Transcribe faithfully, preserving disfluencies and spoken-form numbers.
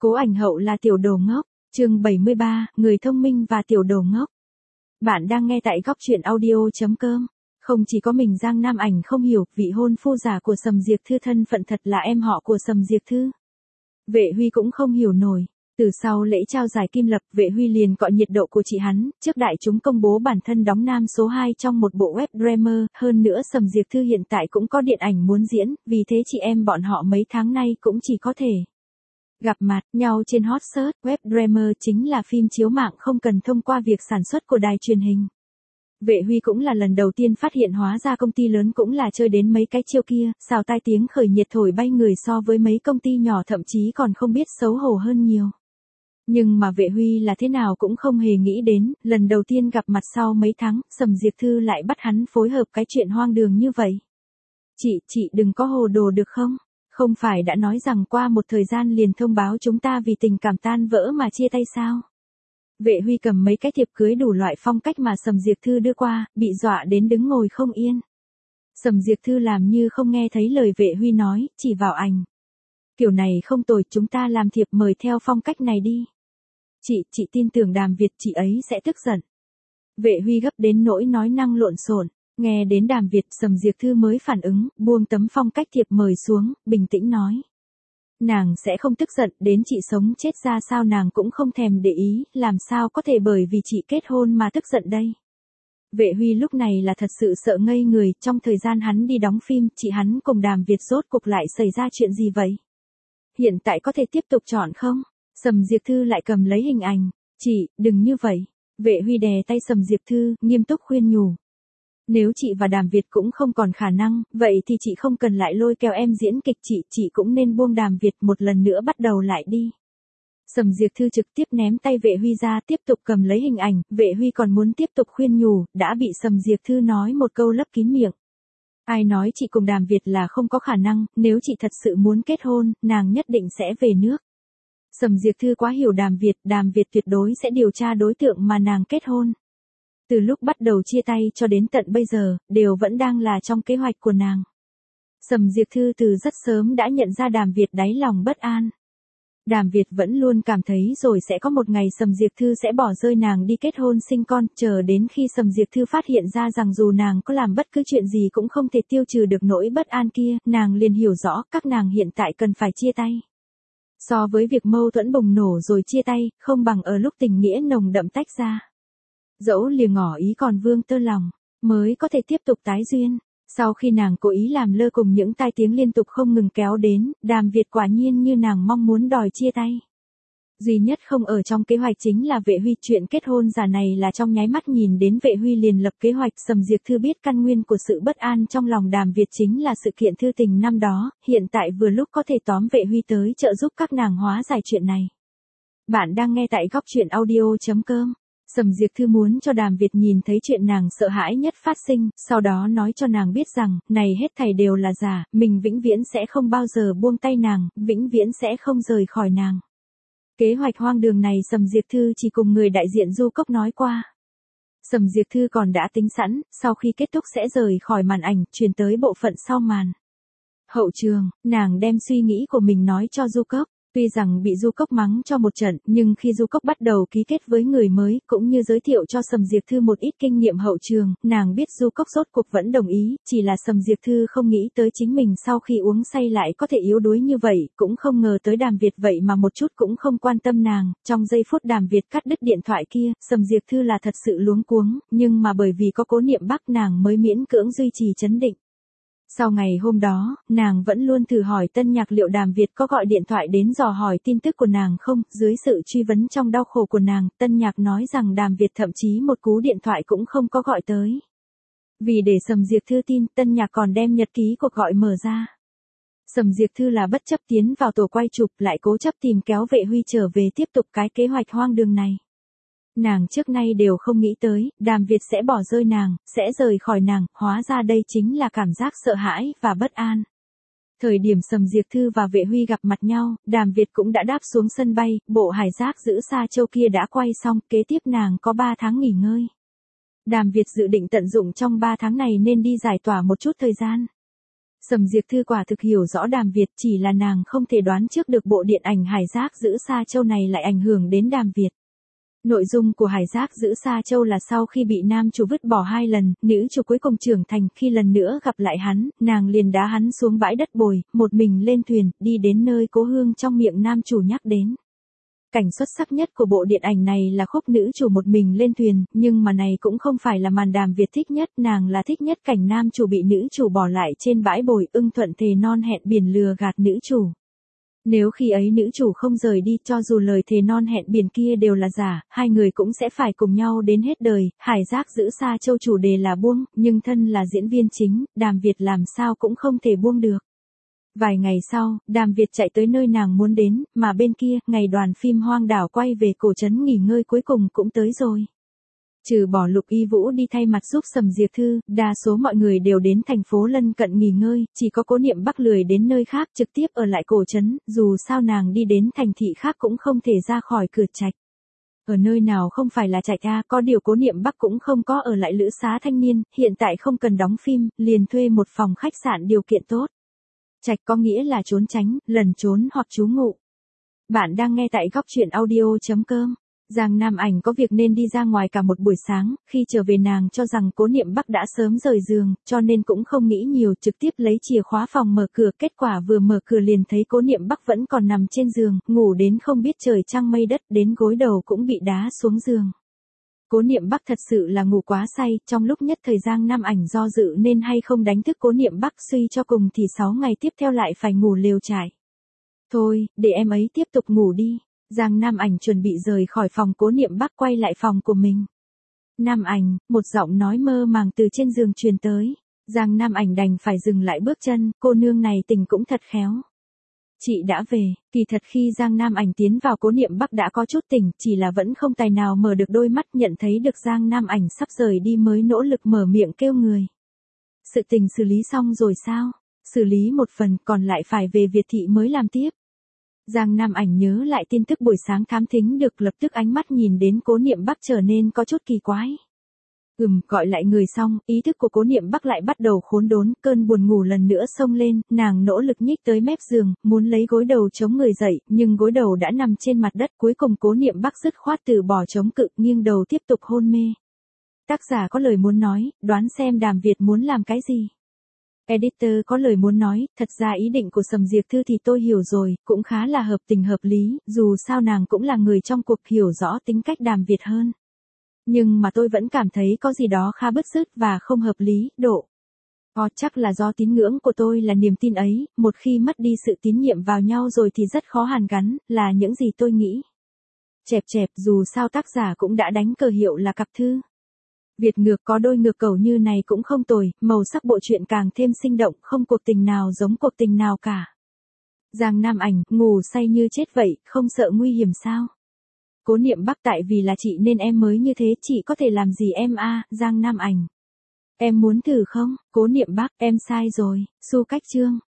Cố ảnh hậu là tiểu đồ ngốc, chương bảy mươi ba, người thông minh và tiểu đồ ngốc. Bạn đang nghe tại góc truyện audio.com. Không chỉ có mình Giang Nam Ảnh không hiểu, vị hôn phu giả của Sầm Diệp Thư thân phận thật là em họ của Sầm Diệp Thư. Vệ Huy cũng không hiểu nổi. Từ sau lễ trao giải Kim Lập, Vệ Huy liền cọ nhiệt độ của chị hắn, trước đại chúng công bố bản thân đóng nam số hai trong một bộ web drama, hơn nữa Sầm Diệp Thư hiện tại cũng có điện ảnh muốn diễn, vì thế chị em bọn họ mấy tháng nay cũng chỉ có thể gặp mặt nhau trên hot search. Web drama chính là phim chiếu mạng không cần thông qua việc sản xuất của đài truyền hình. Vệ Huy cũng là lần đầu tiên phát hiện hóa ra công ty lớn cũng là chơi đến mấy cái chiêu kia, xào tai tiếng khởi nhiệt thổi bay người so với mấy công ty nhỏ thậm chí còn không biết xấu hổ hơn nhiều. Nhưng mà Vệ Huy là thế nào cũng không hề nghĩ đến, lần đầu tiên gặp mặt sau mấy tháng, Sầm Diệp Thư lại bắt hắn phối hợp cái chuyện hoang đường như vậy. Chị, chị đừng có hồ đồ được không? Không phải đã nói rằng qua một thời gian liền thông báo chúng ta vì tình cảm tan vỡ mà chia tay sao? Vệ Huy cầm mấy cái thiệp cưới đủ loại phong cách mà Sầm Diệp Thư đưa qua, bị dọa đến đứng ngồi không yên. Sầm Diệp Thư làm như không nghe thấy lời Vệ Huy nói, chỉ vào ảnh. Kiểu này không tồi, chúng ta làm thiệp mời theo phong cách này đi. Chị, chị tin tưởng Đàm Việt, chị ấy sẽ tức giận. Vệ Huy gấp đến nỗi nói năng lộn xộn. Nghe đến Đàm Việt, Sầm Diệp Thư mới phản ứng, buông tấm phong cách thiệp mời xuống, bình tĩnh nói. Nàng sẽ không tức giận, đến chị sống chết ra sao nàng cũng không thèm để ý, làm sao có thể bởi vì chị kết hôn mà tức giận đây. Vệ Huy lúc này là thật sự sợ ngây người, trong thời gian hắn đi đóng phim, chị hắn cùng Đàm Việt rốt cuộc lại xảy ra chuyện gì vậy? Hiện tại có thể tiếp tục chọn không? Sầm Diệp Thư lại cầm lấy hình ảnh, chị, đừng như vậy. Vệ Huy đè tay Sầm Diệp Thư, nghiêm túc khuyên nhủ. Nếu chị và Đàm Việt cũng không còn khả năng, vậy thì chị không cần lại lôi kéo em diễn kịch, chị, chị cũng nên buông Đàm Việt một lần nữa bắt đầu lại đi. Sầm Diệp Thư trực tiếp ném tay Vệ Huy ra, tiếp tục cầm lấy hình ảnh, Vệ Huy còn muốn tiếp tục khuyên nhủ, đã bị Sầm Diệp Thư nói một câu lấp kín miệng. Ai nói chị cùng Đàm Việt là không có khả năng, nếu chị thật sự muốn kết hôn, nàng nhất định sẽ về nước. Sầm Diệp Thư quá hiểu Đàm Việt, Đàm Việt tuyệt đối sẽ điều tra đối tượng mà nàng kết hôn. Từ lúc bắt đầu chia tay cho đến tận bây giờ, đều vẫn đang là trong kế hoạch của nàng. Sầm Diệp Thư từ rất sớm đã nhận ra Đàm Việt đáy lòng bất an. Đàm Việt vẫn luôn cảm thấy rồi sẽ có một ngày Sầm Diệp Thư sẽ bỏ rơi nàng đi kết hôn sinh con, chờ đến khi Sầm Diệp Thư phát hiện ra rằng dù nàng có làm bất cứ chuyện gì cũng không thể tiêu trừ được nỗi bất an kia, nàng liền hiểu rõ các nàng hiện tại cần phải chia tay. So với việc mâu thuẫn bùng nổ rồi chia tay, không bằng ở lúc tình nghĩa nồng đậm tách ra. Dẫu lìa ngỏ ý còn vương tơ lòng, mới có thể tiếp tục tái duyên. Sau khi nàng cố ý làm lơ cùng những tai tiếng liên tục không ngừng kéo đến, Đàm Việt quả nhiên như nàng mong muốn đòi chia tay. Duy nhất không ở trong kế hoạch chính là Vệ Huy, chuyện kết hôn giả này là trong nháy mắt nhìn đến Vệ Huy liền lập kế hoạch. Sầm Diệp Thư biết căn nguyên của sự bất an trong lòng Đàm Việt chính là sự kiện thư tình năm đó, hiện tại vừa lúc có thể tóm Vệ Huy tới trợ giúp các nàng hóa giải chuyện này. Bạn đang nghe tại góc truyện audio.com. Sầm Diệp Thư muốn cho Đàm Việt nhìn thấy chuyện nàng sợ hãi nhất phát sinh, sau đó nói cho nàng biết rằng, này hết thảy đều là giả, mình vĩnh viễn sẽ không bao giờ buông tay nàng, vĩnh viễn sẽ không rời khỏi nàng. Kế hoạch hoang đường này Sầm Diệp Thư chỉ cùng người đại diện Du Cốc nói qua. Sầm Diệp Thư còn đã tính sẵn, sau khi kết thúc sẽ rời khỏi màn ảnh, chuyển tới bộ phận sau màn. Hậu trường, nàng đem suy nghĩ của mình nói cho Du Cốc. Tuy rằng bị Du Cốc mắng cho một trận, nhưng khi Du Cốc bắt đầu ký kết với người mới, cũng như giới thiệu cho Sầm Diệp Thư một ít kinh nghiệm hậu trường, nàng biết Du Cốc rốt cuộc vẫn đồng ý, chỉ là Sầm Diệp Thư không nghĩ tới chính mình sau khi uống say lại có thể yếu đuối như vậy, cũng không ngờ tới Đàm Việt vậy mà một chút cũng không quan tâm nàng. Trong giây phút Đàm Việt cắt đứt điện thoại kia, Sầm Diệp Thư là thật sự luống cuống, nhưng mà bởi vì có Cố Niệm Bắc nàng mới miễn cưỡng duy trì trấn định. Sau ngày hôm đó, nàng vẫn luôn thử hỏi Tân Nhạc liệu Đàm Việt có gọi điện thoại đến dò hỏi tin tức của nàng không. Dưới sự truy vấn trong đau khổ của nàng, Tân Nhạc nói rằng Đàm Việt thậm chí một cú điện thoại cũng không có gọi tới. Vì để Sầm Diệp Thư tin, Tân Nhạc còn đem nhật ký cuộc gọi mở ra. Sầm Diệp Thư là bất chấp tiến vào tổ quay chụp, lại cố chấp tìm kéo Vệ Huy trở về tiếp tục cái kế hoạch hoang đường này. Nàng trước nay đều không nghĩ tới, Đàm Việt sẽ bỏ rơi nàng, sẽ rời khỏi nàng, hóa ra đây chính là cảm giác sợ hãi và bất an. Thời điểm Sầm Diệp Thư và Vệ Huy gặp mặt nhau, Đàm Việt cũng đã đáp xuống sân bay, bộ hải giác giữ Sa Châu kia đã quay xong, kế tiếp nàng có ba tháng nghỉ ngơi. Đàm Việt dự định tận dụng trong ba tháng này nên đi giải tỏa một chút thời gian. Sầm Diệp Thư quả thực hiểu rõ Đàm Việt, chỉ là nàng không thể đoán trước được bộ điện ảnh Hải Giác Giữ Sa Châu này lại ảnh hưởng đến Đàm Việt. Nội dung của Hải Giác Giữ Sa Châu là sau khi bị nam chủ vứt bỏ hai lần, nữ chủ cuối cùng trưởng thành, khi lần nữa gặp lại hắn, nàng liền đá hắn xuống bãi đất bồi, một mình lên thuyền, đi đến nơi cố hương trong miệng nam chủ nhắc đến. Cảnh xuất sắc nhất của bộ điện ảnh này là khúc nữ chủ một mình lên thuyền, nhưng mà này cũng không phải là màn Đàm Việt thích nhất, nàng là thích nhất cảnh nam chủ bị nữ chủ bỏ lại trên bãi bồi, ưng thuận thề non hẹn biển lừa gạt nữ chủ. Nếu khi ấy nữ chủ không rời đi, cho dù lời thề non hẹn biển kia đều là giả, hai người cũng sẽ phải cùng nhau đến hết đời. Hải Giác Giữ Sa Châu chủ đề là buông, nhưng thân là diễn viên chính, Đàm Việt làm sao cũng không thể buông được. Vài ngày sau, Đàm Việt chạy tới nơi nàng muốn đến, mà bên kia, ngày đoàn phim Hoang Đảo quay về cổ trấn nghỉ ngơi cuối cùng cũng tới rồi. Trừ bỏ Lục Y Vũ đi thay mặt giúp Sầm Diệp Thư, đa số mọi người đều đến thành phố lân cận nghỉ ngơi, chỉ có Cố Niệm Bắc lười đến nơi khác trực tiếp ở lại cổ trấn, dù sao nàng đi đến thành thị khác cũng không thể ra khỏi cửa trạch. Ở nơi nào không phải là trạch a, có điều Cố Niệm Bắc cũng không có ở lại lữ xá thanh niên, hiện tại không cần đóng phim, liền thuê một phòng khách sạn điều kiện tốt. Trạch có nghĩa là trốn tránh, lẩn trốn hoặc trú ngụ. Bạn đang nghe tại góc truyện audio chấm com. Giang Nam Ảnh có việc nên đi ra ngoài cả một buổi sáng, khi trở về nàng cho rằng Cố Niệm Bắc đã sớm rời giường, cho nên cũng không nghĩ nhiều, trực tiếp lấy chìa khóa phòng mở cửa, kết quả vừa mở cửa liền thấy Cố Niệm Bắc vẫn còn nằm trên giường, ngủ đến không biết trời trăng mây đất, đến gối đầu cũng bị đá xuống giường. Cố Niệm Bắc thật sự là ngủ quá say, trong lúc nhất thời Giang Nam Ảnh do dự nên hay không đánh thức Cố Niệm Bắc, suy cho cùng thì sáu ngày tiếp theo lại phải ngủ lều trại. Thôi, để em ấy tiếp tục ngủ đi. Giang Nam Ảnh chuẩn bị rời khỏi phòng Cố Niệm Bắc quay lại phòng của mình. Nam Ảnh, một giọng nói mơ màng từ trên giường truyền tới. Giang Nam Ảnh đành phải dừng lại bước chân, cô nương này tình cũng thật khéo. Chị đã về, kỳ thật khi Giang Nam Ảnh tiến vào Cố Niệm Bắc đã có chút tỉnh, chỉ là vẫn không tài nào mở được đôi mắt, nhận thấy được Giang Nam Ảnh sắp rời đi mới nỗ lực mở miệng kêu người. Sự tình xử lý xong rồi sao? Xử lý một phần, còn lại phải về Việt thị mới làm tiếp. Giang Nam Ảnh nhớ lại tin tức buổi sáng thám thính được, lập tức ánh mắt nhìn đến Cố Niệm Bắc trở nên có chút kỳ quái. Ừm, gọi lại người xong, ý thức của Cố Niệm Bắc lại bắt đầu khốn đốn, cơn buồn ngủ lần nữa xông lên, nàng nỗ lực nhích tới mép giường, muốn lấy gối đầu chống người dậy, nhưng gối đầu đã nằm trên mặt đất, cuối cùng Cố Niệm Bắc dứt khoát từ bỏ chống cự, nghiêng đầu tiếp tục hôn mê. Tác giả có lời muốn nói, đoán xem Đàm Việt muốn làm cái gì. Editor có lời muốn nói, thật ra ý định của Sầm Diệp Thư thì tôi hiểu rồi, cũng khá là hợp tình hợp lý, dù sao nàng cũng là người trong cuộc hiểu rõ tính cách Đàm Việt hơn. Nhưng mà tôi vẫn cảm thấy có gì đó khá bứt rứt và không hợp lý, độ. Ồ, chắc là do tín ngưỡng của tôi là niềm tin ấy, một khi mất đi sự tín nhiệm vào nhau rồi thì rất khó hàn gắn, là những gì tôi nghĩ. Chẹp chẹp, dù sao tác giả cũng đã đánh cờ hiệu là cặp thư. Việt ngược có đôi ngược cầu như này cũng không tồi, màu sắc bộ truyện càng thêm sinh động, không cuộc tình nào giống cuộc tình nào cả. Giang Nam Ảnh, ngủ say như chết vậy, không sợ nguy hiểm sao? Cố Niệm Bắc, tại vì là chị nên em mới như thế, chị có thể làm gì em a? À? Giang Nam Ảnh. Em muốn thử không? Cố Niệm Bắc, em sai rồi, Su Cách Trương.